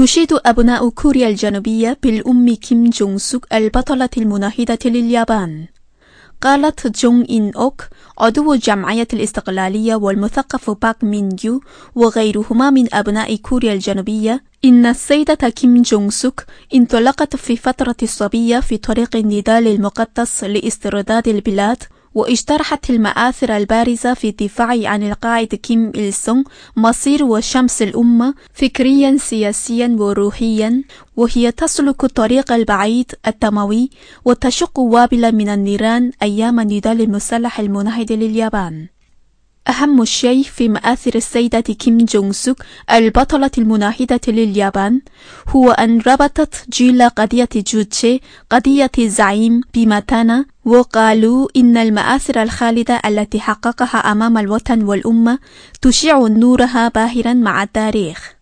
تشيد أبناء كوريا الجنوبية بالأم كيم جونغ سوك البطلة المناهضة لليابان. قالت جونغ إن أوك عضو الجمعية الاستقلالية والمثقف باك مين يو وغيرهما من أبناء كوريا الجنوبية إن السيدة كيم جونغ سوك انطلقت في فترة الصبية في طريق النضال المقدس لاسترداد البلاد، واجترحت المآثر البارزة في الدفاع عن القائد كيم إل سونغ مصير وشمس الأمة فكريا سياسيا وروحيا، وهي تسلك الطريق البعيد الدموي وتشق وابلا من النيران أيام النضال المسلح المناهض لليابان. أهم شيء في مآثر السيدة كيم جونغ سوك البطلة المناهضة لليابان هو أن ربطت جيل قضية جوتشي قضية الزعيم بمتانة، وقالوا إن المآثر الخالدة التي حققها أمام الوطن والأمة تشع نورها باهرا مع التاريخ.